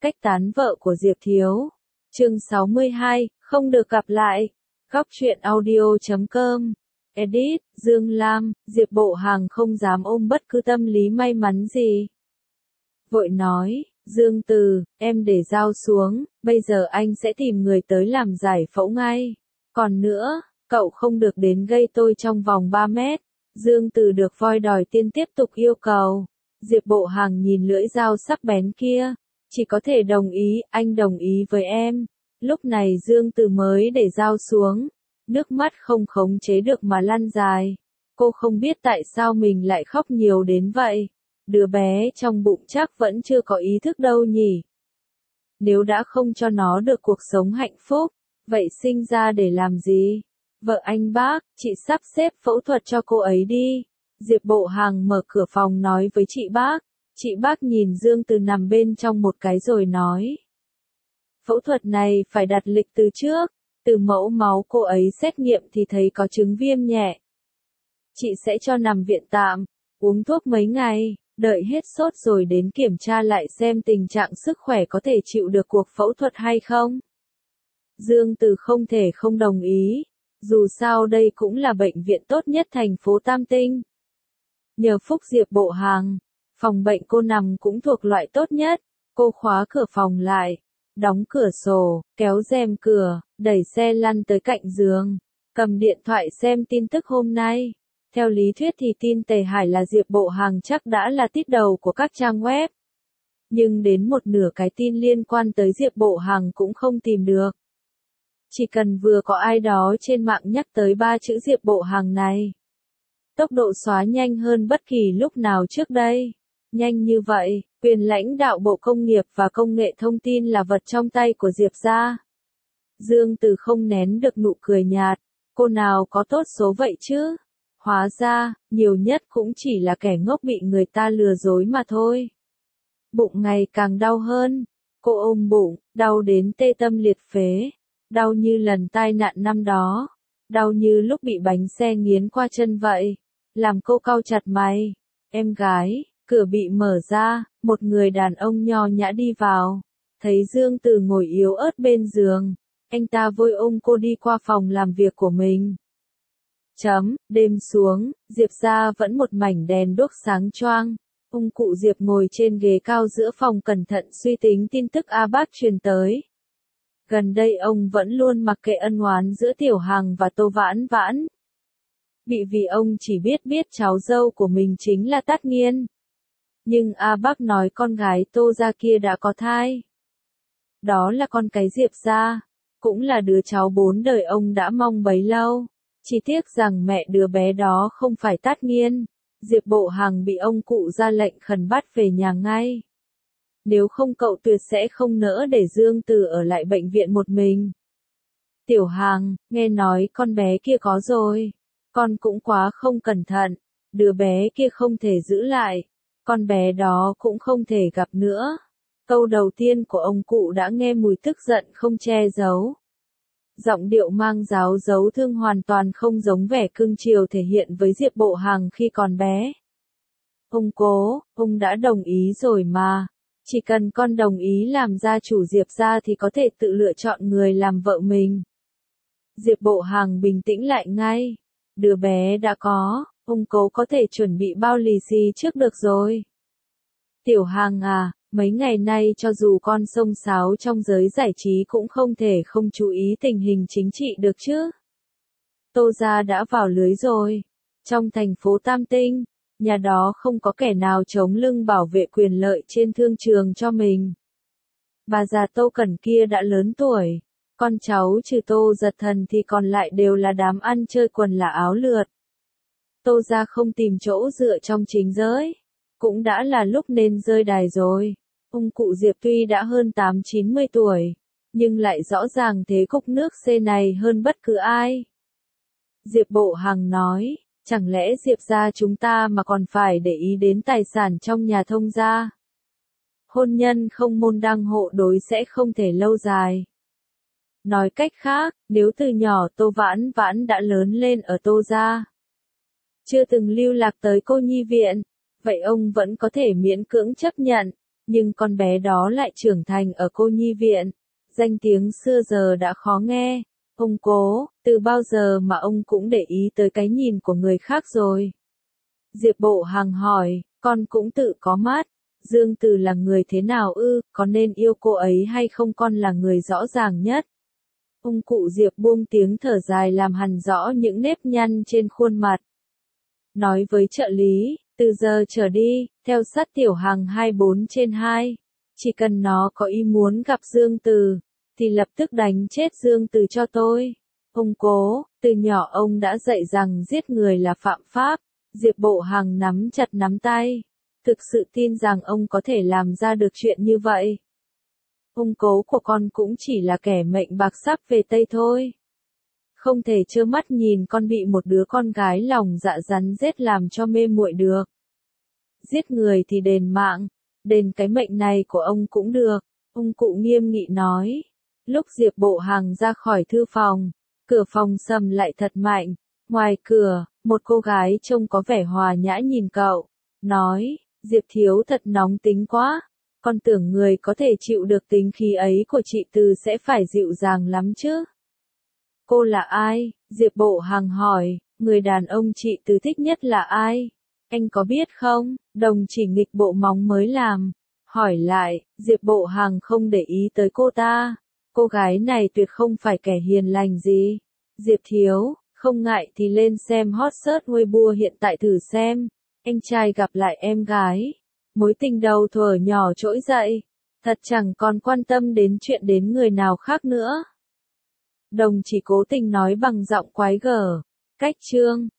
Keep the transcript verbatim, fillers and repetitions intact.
cách tán vợ của Diệp Thiếu. Chương sáu mươi hai, không được gặp lại. Góc truyện audio chấm com. Edit, Dương Lam, Diệp Bộ Hàng không dám ôm bất cứ tâm lý may mắn gì. Vội nói, Dương Từ, em để dao xuống, bây giờ anh sẽ tìm người tới làm giải phẫu ngay. Còn nữa, cậu không được đến gây tôi trong vòng ba mét. Dương Từ được voi đòi tiên tiếp tục yêu cầu. Diệp Bộ Hàng nhìn lưỡi dao sắc bén kia. Chỉ có thể đồng ý, anh đồng ý với em. Lúc này Dương Từ mới để dao xuống. Nước mắt không khống chế được mà lăn dài. Cô không biết tại sao mình lại khóc nhiều đến vậy. Đứa bé trong bụng chắc vẫn chưa có ý thức đâu nhỉ. Nếu đã không cho nó được cuộc sống hạnh phúc, vậy sinh ra để làm gì? Vợ anh bác, chị sắp xếp phẫu thuật cho cô ấy đi. Diệp Bộ Hàng mở cửa phòng nói với chị bác. Chị bác nhìn Dương Từ nằm bên trong một cái rồi nói. Phẫu thuật này phải đặt lịch từ trước. Từ mẫu máu cô ấy xét nghiệm thì thấy có chứng viêm nhẹ. Chị sẽ cho nằm viện tạm, uống thuốc mấy ngày, đợi hết sốt rồi đến kiểm tra lại xem tình trạng sức khỏe có thể chịu được cuộc phẫu thuật hay không. Dương Từ không thể không đồng ý, dù sao đây cũng là bệnh viện tốt nhất thành phố Tam Tinh. Nhờ phúc Diệp Bộ Hàng, phòng bệnh cô nằm cũng thuộc loại tốt nhất, cô khóa cửa phòng lại. Đóng cửa sổ, kéo rèm cửa, đẩy xe lăn tới cạnh giường, cầm điện thoại xem tin tức hôm nay. Theo lý thuyết thì tin Tề Hải là Diệp Bộ Hàng chắc đã là tít đầu của các trang web. Nhưng đến một nửa cái tin liên quan tới Diệp Bộ Hàng cũng không tìm được. Chỉ cần vừa có ai đó trên mạng nhắc tới ba chữ Diệp Bộ Hàng này. Tốc độ xóa nhanh hơn bất kỳ lúc nào trước đây. Nhanh như vậy, quyền lãnh đạo Bộ Công nghiệp và Công nghệ Thông tin là vật trong tay của Diệp gia. Dương Từ không nén được nụ cười nhạt, cô nào có tốt số vậy chứ? Hóa ra, nhiều nhất cũng chỉ là kẻ ngốc bị người ta lừa dối mà thôi. Bụng ngày càng đau hơn, cô ôm bụng, đau đến tê tâm liệt phế, đau như lần tai nạn năm đó, đau như lúc bị bánh xe nghiến qua chân vậy, làm cô cau chặt mày. Em gái. Cửa bị mở ra, một người đàn ông nho nhã đi vào. Thấy Dương Từ ngồi yếu ớt bên giường, anh ta vội ôm cô đi qua phòng làm việc của mình. Chấm, đêm xuống, Diệp gia vẫn một mảnh đèn đuốc sáng choang. Ông cụ Diệp ngồi trên ghế cao giữa phòng cẩn thận suy tính tin tức A Bác truyền tới. Gần đây ông vẫn luôn mặc kệ ân oán giữa Tiểu Hằng và Tô Vãn Vãn. Bị vì ông chỉ biết biết cháu dâu của mình chính là Tát Nghiên. Nhưng A Bác nói con gái Tô gia kia đã có thai. Đó là con cái Diệp gia, cũng là đứa cháu bốn đời ông đã mong bấy lâu. Chỉ tiếc rằng mẹ đứa bé đó không phải Tát Nghiên. Diệp Bộ Hàng bị ông cụ ra lệnh khẩn bắt về nhà ngay. Nếu không cậu tuyệt sẽ không nỡ để Dương Từ ở lại bệnh viện một mình. Tiểu Hàng, nghe nói con bé kia có rồi. Con cũng quá không cẩn thận, đứa bé kia không thể giữ lại. Con bé đó cũng không thể gặp nữa. Câu đầu tiên của ông cụ đã nghe mùi tức giận không che giấu. Giọng điệu mang giáo dấu thương hoàn toàn không giống vẻ cưng chiều thể hiện với Diệp Bộ Hàng khi còn bé. Ông cố, ông đã đồng ý rồi mà. Chỉ cần con đồng ý làm gia chủ Diệp gia thì có thể tự lựa chọn người làm vợ mình. Diệp Bộ Hàng bình tĩnh lại ngay. Đứa bé đã có. Ông cố có thể chuẩn bị bao lì xì trước được rồi. Tiểu Hàng à, mấy ngày nay cho dù con xông xáo trong giới giải trí cũng không thể không chú ý tình hình chính trị được chứ. Tô gia đã vào lưới rồi. Trong thành phố Tam Tinh, nhà đó không có kẻ nào chống lưng bảo vệ quyền lợi trên thương trường cho mình. Bà già Tô Cẩn kia đã lớn tuổi. Con cháu trừ Tô Giật Thần thì còn lại đều là đám ăn chơi quần là áo lượt. Tô gia không tìm chỗ dựa trong chính giới. Cũng đã là lúc nên rơi đài rồi. Ông cụ Diệp tuy đã hơn tám chín mươi tuổi, nhưng lại rõ ràng thế cục nước C này hơn bất cứ ai. Diệp Bộ Hàng nói, chẳng lẽ Diệp gia chúng ta mà còn phải để ý đến tài sản trong nhà thông gia. Hôn nhân không môn đăng hộ đối sẽ không thể lâu dài. Nói cách khác, nếu từ nhỏ Tô Vãn Vãn đã lớn lên ở Tô gia, chưa từng lưu lạc tới cô nhi viện, vậy ông vẫn có thể miễn cưỡng chấp nhận. Nhưng con bé đó lại trưởng thành ở cô nhi viện. Danh tiếng xưa giờ đã khó nghe. Ông Cố, từ bao giờ mà ông cũng để ý tới cái nhìn của người khác rồi? Diệp Bộ Hằng hỏi, con cũng tự có mắt. Dương Từ là người thế nào ư, có nên yêu cô ấy hay không, con là người rõ ràng nhất. Ông cụ Diệp buông tiếng thở dài làm hằn rõ những nếp nhăn trên khuôn mặt. Nói với trợ lý, từ giờ trở đi, theo sát Tiểu Hằng hai mươi bốn trên hai. Chỉ cần nó có ý muốn gặp Dương Từ, thì lập tức đánh chết Dương Từ cho tôi. Ông Cố, từ nhỏ ông đã dạy rằng giết người là phạm pháp. Diệp Bộ Hằng nắm chặt nắm tay. Thực sự tin rằng ông có thể làm ra được chuyện như vậy. Ông Cố của con cũng chỉ là kẻ mệnh bạc sắp về Tây thôi. Không thể trơ mắt nhìn con bị một đứa con gái lòng dạ rắn rết làm cho mê muội được. Giết người thì đền mạng, đền cái mệnh này của ông cũng được, ông cụ nghiêm nghị nói. Lúc Diệp Bộ Hằng ra khỏi thư phòng, cửa phòng sầm lại thật mạnh. Ngoài cửa, một cô gái trông có vẻ hòa nhã nhìn cậu, nói, Diệp thiếu thật nóng tính quá, con tưởng người có thể chịu được tính khí ấy của chị Từ sẽ phải dịu dàng lắm chứ. Cô là ai? Diệp Bộ Hằng hỏi, người đàn ông chị Từ thích nhất là ai? Anh có biết không? Đồng chỉ nghịch bộ móng mới làm. Hỏi lại, Diệp Bộ Hằng không để ý tới cô ta. Cô gái này tuyệt không phải kẻ hiền lành gì. Diệp thiếu, không ngại thì lên xem hot search Weibo hiện tại thử xem. Anh trai gặp lại em gái. Mối tình đầu thuở nhỏ trỗi dậy. Thật chẳng còn quan tâm đến chuyện đến người nào khác nữa. Đồng chỉ cố tình nói bằng giọng quái gở. Cách chương